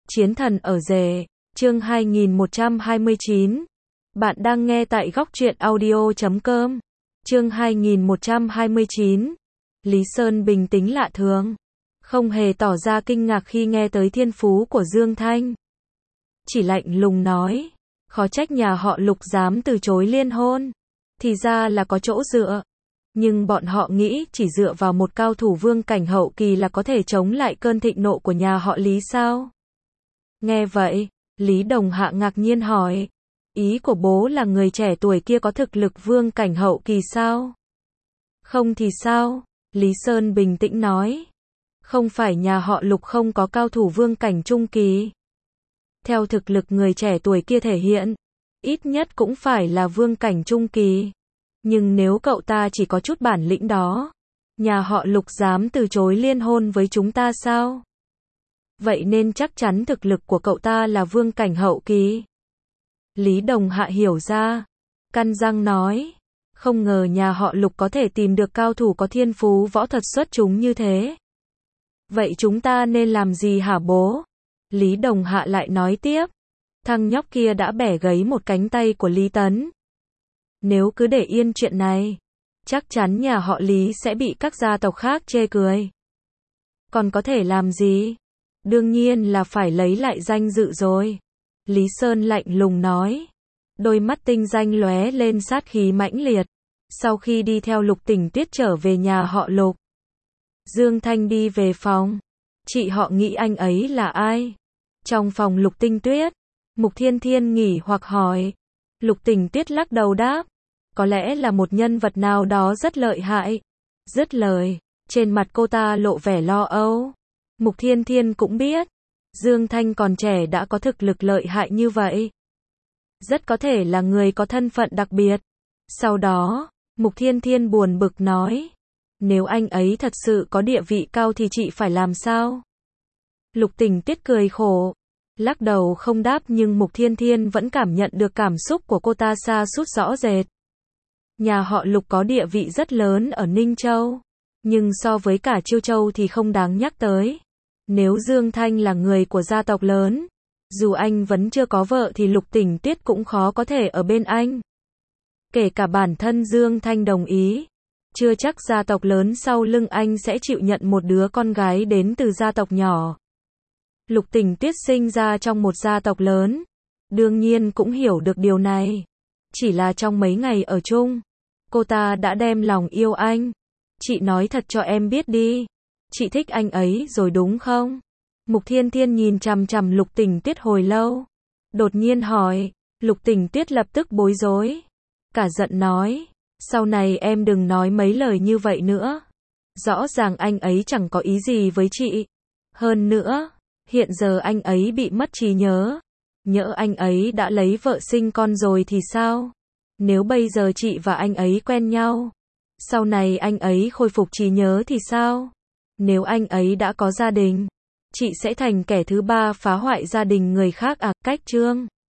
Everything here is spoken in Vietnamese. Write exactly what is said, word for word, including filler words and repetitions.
Chiến thần ở rể, chương hai nghìn một trăm hai mươi chín. Bạn đang nghe tại góc truyện audio chấm com. Chương hai nghìn một trăm hai mươi chín. Lý Sơn bình tĩnh lạ thường, không hề tỏ ra kinh ngạc khi nghe tới thiên phú của Dương Thanh. Chỉ lạnh lùng nói, khó trách nhà họ Lục dám từ chối liên hôn, thì ra là có chỗ dựa. Nhưng bọn họ nghĩ chỉ dựa vào một cao thủ vương cảnh hậu kỳ là có thể chống lại cơn thịnh nộ của nhà họ Lý sao? Nghe vậy, Lý Đồng Hạ ngạc nhiên hỏi, ý của bố là người trẻ tuổi kia có thực lực vương cảnh hậu kỳ sao? Không thì sao? Lý Sơn bình tĩnh nói, không phải nhà họ Lục không có cao thủ vương cảnh trung kỳ. Theo thực lực người trẻ tuổi kia thể hiện, ít nhất cũng phải là vương cảnh trung kỳ. Nhưng nếu cậu ta chỉ có chút bản lĩnh đó, nhà họ Lục dám từ chối liên hôn với chúng ta sao? Vậy nên chắc chắn thực lực của cậu ta là vương cảnh hậu kỳ. Lý Đồng Hạ hiểu ra, căn răng nói, không ngờ nhà họ Lục có thể tìm được cao thủ có thiên phú võ thuật xuất chúng như thế. Vậy chúng ta nên làm gì hả bố? Lý Đồng Hạ lại nói tiếp, thằng nhóc kia đã bẻ gãy một cánh tay của Lý Tấn. Nếu cứ để yên chuyện này, chắc chắn nhà họ Lý sẽ bị các gia tộc khác chê cười. Còn có thể làm gì? Đương nhiên là phải lấy lại danh dự rồi. Lý Sơn lạnh lùng nói. Đôi mắt tinh danh lóe lên sát khí mãnh liệt. Sau khi đi theo Lục Tỉnh Tuyết trở về nhà họ Lục, Dương Thanh đi về phòng. Chị họ nghĩ anh ấy là ai? Trong phòng Lục Tinh Tuyết, Mục Thiên Thiên nghỉ hoặc hỏi. Lục Tỉnh Tuyết lắc đầu đáp, có lẽ là một nhân vật nào đó rất lợi hại. Dứt lời, trên mặt cô ta lộ vẻ lo âu. Mục Thiên Thiên cũng biết, Dương Thanh còn trẻ đã có thực lực lợi hại như vậy. Rất có thể là người có thân phận đặc biệt. Sau đó, Mục Thiên Thiên buồn bực nói, nếu anh ấy thật sự có địa vị cao thì chị phải làm sao? Lục Tỉnh Tuyết cười khổ, lắc đầu không đáp, nhưng Mục Thiên Thiên vẫn cảm nhận được cảm xúc của cô ta sa sút rõ rệt. Nhà họ Lục có địa vị rất lớn ở Ninh Châu, nhưng so với cả Chiêu Châu thì không đáng nhắc tới. Nếu Dương Thanh là người của gia tộc lớn, dù anh vẫn chưa có vợ thì Lục Tỉnh Tuyết cũng khó có thể ở bên anh. Kể cả bản thân Dương Thanh đồng ý, chưa chắc gia tộc lớn sau lưng anh sẽ chịu nhận một đứa con gái đến từ gia tộc nhỏ. Lục Tỉnh Tuyết sinh ra trong một gia tộc lớn, đương nhiên cũng hiểu được điều này. Chỉ là trong mấy ngày ở chung, cô ta đã đem lòng yêu anh. Chị nói thật cho em biết đi, chị thích anh ấy rồi đúng không? Mục Thiên Thiên nhìn chằm chằm Lục Tỉnh Tuyết hồi lâu, đột nhiên hỏi. Lục Tỉnh Tuyết lập tức bối rối, cả giận nói, sau này em đừng nói mấy lời như vậy nữa. Rõ ràng anh ấy chẳng có ý gì với chị. Hơn nữa, hiện giờ anh ấy bị mất trí nhớ. Nhỡ anh ấy đã lấy vợ sinh con rồi thì sao? Nếu bây giờ chị và anh ấy quen nhau, sau này anh ấy khôi phục trí nhớ thì sao? Nếu anh ấy đã có gia đình, chị sẽ thành kẻ thứ ba phá hoại gia đình người khác à? Cách chương